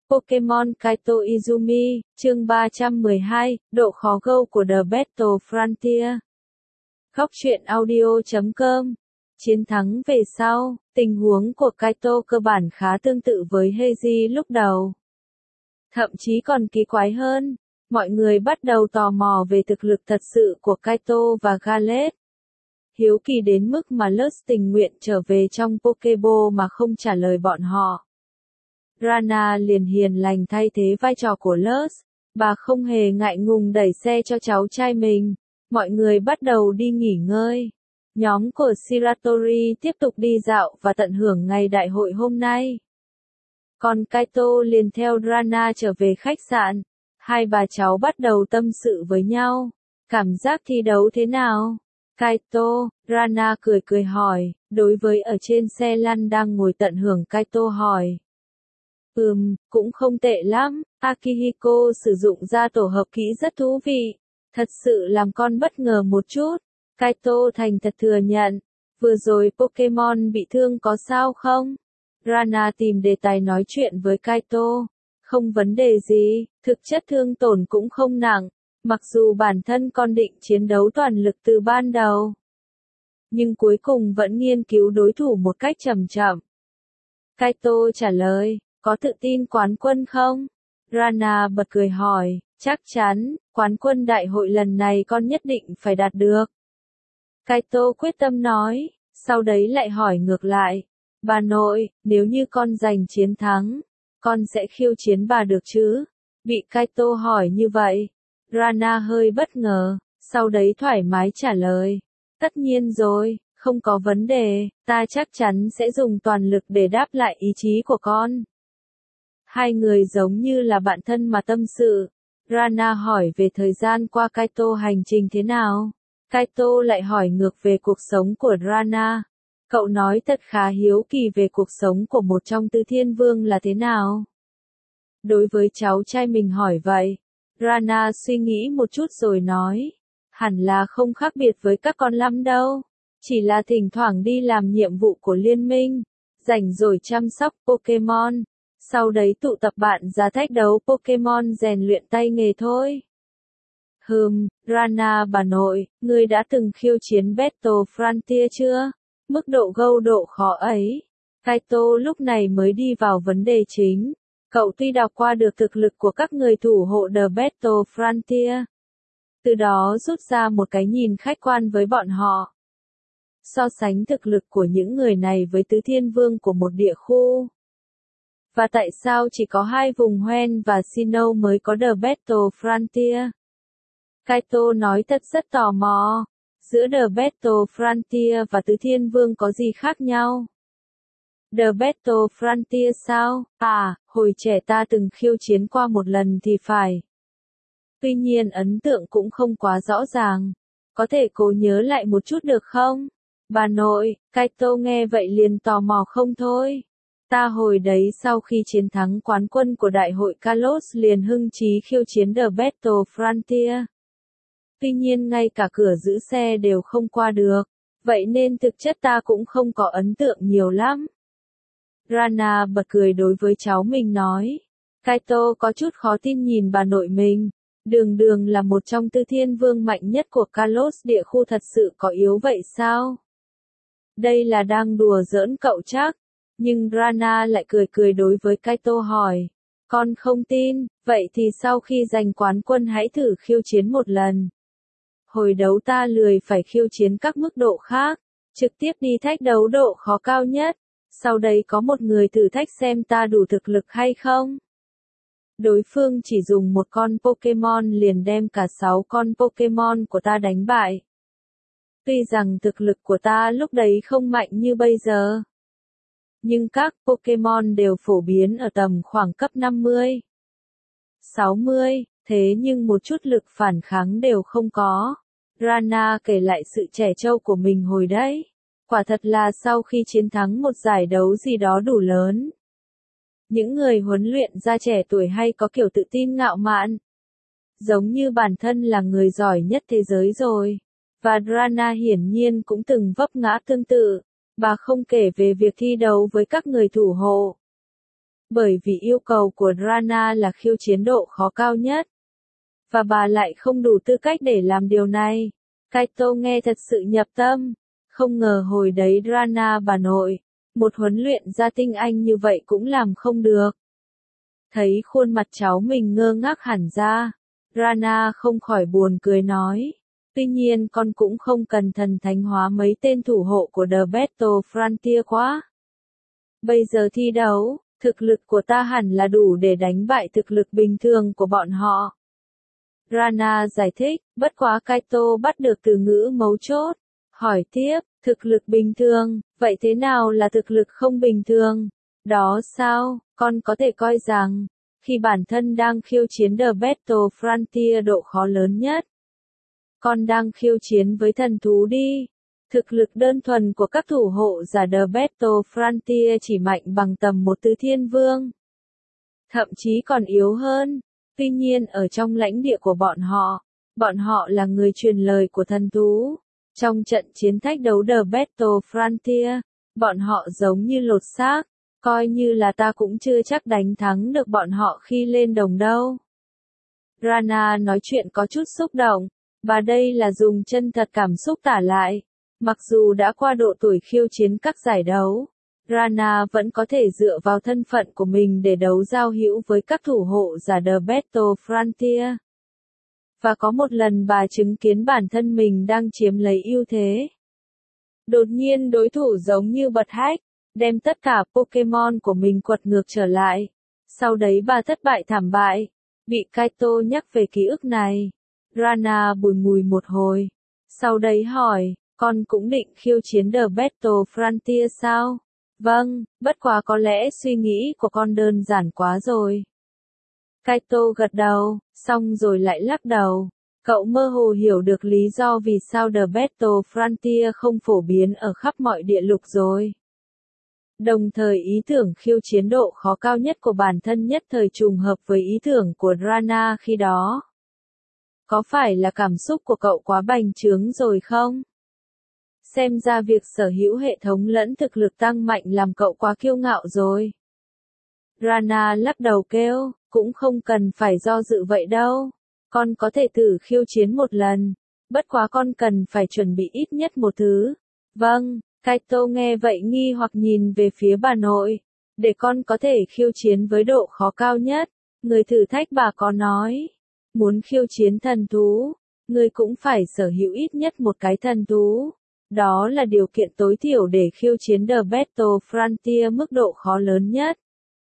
Pokemon Kaito Izumi, chương 312, độ khó Go của The Battle Frontier. Góc truyện audio.com. Chiến thắng về sau, tình huống của Kaito cơ bản khá tương tự với Heiji lúc đầu. Thậm chí còn kỳ quái hơn, mọi người bắt đầu tò mò về thực lực thật sự của Kaito và Gallade. Hiếu kỳ đến mức mà Luz tình nguyện trở về trong Pokéball mà không trả lời bọn họ. Rana liền hiền lành thay thế vai trò của Luz, bà không hề ngại ngùng đẩy xe cho cháu trai mình. Mọi người bắt đầu đi nghỉ ngơi. Nhóm của Shiratori tiếp tục đi dạo và tận hưởng ngày đại hội hôm nay. Còn Kaito liền theo Rana trở về khách sạn. Hai bà cháu bắt đầu tâm sự với nhau. Cảm giác thi đấu thế nào? Kaito, Rana cười cười hỏi, đối với ở trên xe lăn đang ngồi tận hưởng Kaito hỏi. Cũng không tệ lắm, Akihiko sử dụng ra tổ hợp kỹ rất thú vị. Thật sự làm con bất ngờ một chút. Kaito thành thật thừa nhận. Vừa rồi Pokemon bị thương có sao không? Rana tìm đề tài nói chuyện với Kaito. Không vấn đề gì, thực chất thương tổn cũng không nặng. Mặc dù bản thân con định chiến đấu toàn lực từ ban đầu. Nhưng cuối cùng vẫn nghiên cứu đối thủ một cách chậm chậm. Kaito trả lời, có tự tin quán quân không? Rana bật cười hỏi, chắc chắn, quán quân đại hội lần này con nhất định phải đạt được. Kaito quyết tâm nói, sau đấy lại hỏi ngược lại, bà nội, nếu như con giành chiến thắng, con sẽ khiêu chiến bà được chứ? Bị Kaito hỏi như vậy, Rana hơi bất ngờ, sau đấy thoải mái trả lời, tất nhiên rồi, không có vấn đề, ta chắc chắn sẽ dùng toàn lực để đáp lại ý chí của con. Hai người giống như là bạn thân mà tâm sự. Rana hỏi về thời gian qua Kaito hành trình thế nào. Kaito lại hỏi ngược về cuộc sống của Rana. Cậu nói thật khá hiếu kỳ về cuộc sống của một trong tứ thiên vương là thế nào. Đối với cháu trai mình hỏi vậy, Rana suy nghĩ một chút rồi nói. Hẳn là không khác biệt với các con lắm đâu. Chỉ là thỉnh thoảng đi làm nhiệm vụ của liên minh. Rảnh rồi chăm sóc Pokemon. Sau đấy tụ tập bạn ra thách đấu Pokemon rèn luyện tay nghề thôi. Rana bà nội, ngươi đã từng khiêu chiến Battle Frontier chưa? Mức độ độ khó ấy. Kaito lúc này mới đi vào vấn đề chính. Cậu tuy đọc qua được thực lực của các người thủ hộ The Battle Frontier. Từ đó rút ra một cái nhìn khách quan với bọn họ. So sánh thực lực của những người này với tứ thiên vương của một địa khu. Và tại sao chỉ có hai vùng Hoenn và Sinnoh mới có The Battle Frontier? Kaito nói thật rất tò mò. Giữa The Battle Frontier và Tứ Thiên Vương có gì khác nhau? The Battle Frontier sao? Hồi trẻ ta từng khiêu chiến qua một lần thì phải. Tuy nhiên ấn tượng cũng không quá rõ ràng. Có thể cố nhớ lại một chút được không? Bà nội, Kaito nghe vậy liền tò mò không thôi. Ta hồi đấy sau khi chiến thắng quán quân của đại hội Kalos liền hưng chí khiêu chiến The Battle Frontier. Tuy nhiên ngay cả cửa giữ xe đều không qua được, vậy nên thực chất ta cũng không có ấn tượng nhiều lắm. Rana bật cười đối với cháu mình nói. Kaito có chút khó tin nhìn bà nội mình. Đường là một trong tứ thiên vương mạnh nhất của Kalos địa khu thật sự có yếu vậy sao? Đây là đang đùa giỡn cậu chắc. Nhưng Rana lại cười đối với Kaito hỏi. Con không tin, vậy thì sau khi giành quán quân hãy thử khiêu chiến một lần. Hồi đấu ta lười phải khiêu chiến các mức độ khác, trực tiếp đi thách đấu độ khó cao nhất. Sau đấy có một người thử thách xem ta đủ thực lực hay không. Đối phương chỉ dùng một con Pokemon liền đem cả 6 con Pokemon của ta đánh bại. Tuy rằng thực lực của ta lúc đấy không mạnh như bây giờ. Nhưng các Pokemon đều phổ biến ở tầm khoảng cấp 50, 60, thế nhưng một chút lực phản kháng đều không có. Rana kể lại sự trẻ trâu của mình hồi đấy. Quả thật là sau khi chiến thắng một giải đấu gì đó đủ lớn. Những người huấn luyện ra trẻ tuổi hay có kiểu tự tin ngạo mạn. Giống như bản thân là người giỏi nhất thế giới rồi. Và Rana hiển nhiên cũng từng vấp ngã tương tự. Bà không kể về việc thi đấu với các người thủ hộ. Bởi vì yêu cầu của Rana là khiêu chiến độ khó cao nhất. Và bà lại không đủ tư cách để làm điều này. Kaito nghe thật sự nhập tâm. Không ngờ hồi đấy Rana bà nội, một huấn luyện gia tinh anh như vậy cũng làm không được. Thấy khuôn mặt cháu mình ngơ ngác hẳn ra, Rana không khỏi buồn cười nói. Tuy nhiên con cũng không cần thần thánh hóa mấy tên thủ hộ của The Battle Frontier quá. Bây giờ thi đấu, thực lực của ta hẳn là đủ để đánh bại thực lực bình thường của bọn họ. Rana giải thích, bất quá Kaito bắt được từ ngữ mấu chốt. Hỏi tiếp, thực lực bình thường, vậy thế nào là thực lực không bình thường? Đó sao, con có thể coi rằng, khi bản thân đang khiêu chiến The Battle Frontier độ khó lớn nhất, con đang khiêu chiến với thần thú đi. Thực lực đơn thuần của các thủ hộ giả The Battle Frontier chỉ mạnh bằng tầm một tứ thiên vương. Thậm chí còn yếu hơn. Tuy nhiên ở trong lãnh địa của bọn họ là người truyền lời của thần thú. Trong trận chiến thách đấu The Battle Frontier, bọn họ giống như lột xác, coi như là ta cũng chưa chắc đánh thắng được bọn họ khi lên đồng đâu. Rana nói chuyện có chút xúc động, và đây là dùng chân thật cảm xúc tả lại. Mặc dù đã qua độ tuổi khiêu chiến các giải đấu, Rana vẫn có thể dựa vào thân phận của mình để đấu giao hữu với các thủ hộ giả The Battle Frontier. Và có một lần bà chứng kiến bản thân mình đang chiếm lấy ưu thế. Đột nhiên đối thủ giống như bật hack, đem tất cả Pokémon của mình quật ngược trở lại. Sau đấy bà thất bại thảm bại. Bị Kaito nhắc về ký ức này. Rana bùi ngùi một hồi. Sau đấy hỏi, con cũng định khiêu chiến The Battle Frontier sao? Vâng, bất quá có lẽ suy nghĩ của con đơn giản quá rồi. Kaito gật đầu, xong rồi lại lắc đầu. Cậu mơ hồ hiểu được lý do vì sao The Battle Frontier không phổ biến ở khắp mọi địa lục rồi. Đồng thời ý tưởng khiêu chiến độ khó cao nhất của bản thân nhất thời trùng hợp với ý tưởng của Rana khi đó. Có phải là cảm xúc của cậu quá bành trướng rồi không? Xem ra việc sở hữu hệ thống lẫn thực lực tăng mạnh làm cậu quá kiêu ngạo rồi. Rana lắc đầu kêu, cũng không cần phải do dự vậy đâu. Con có thể thử khiêu chiến một lần. Bất quá con cần phải chuẩn bị ít nhất một thứ. Vâng, Kaito nghe vậy nghi hoặc nhìn về phía bà nội. Để con có thể khiêu chiến với độ khó cao nhất. Người thử thách bà có nói. Muốn khiêu chiến thần thú, người cũng phải sở hữu ít nhất một cái thần thú. Đó là điều kiện tối thiểu để khiêu chiến The Battle Frontier mức độ khó lớn nhất.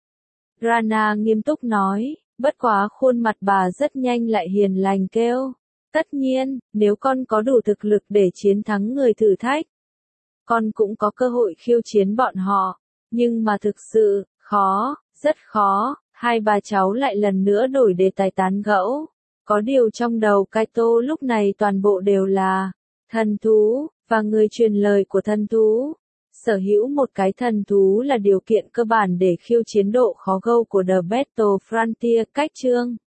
Rana nghiêm túc nói, bất quá khuôn mặt bà rất nhanh lại hiền lành kêu. Tất nhiên, nếu con có đủ thực lực để chiến thắng người thử thách, con cũng có cơ hội khiêu chiến bọn họ. Nhưng mà thực sự, khó, rất khó. Hai bà cháu lại lần nữa đổi đề tài tán gẫu. Có điều trong đầu Kaito lúc này toàn bộ đều là thần thú, và người truyền lời của thần thú. Sở hữu một cái thần thú là điều kiện cơ bản để khiêu chiến độ khó gâu của The Battle Frontier. Cách chương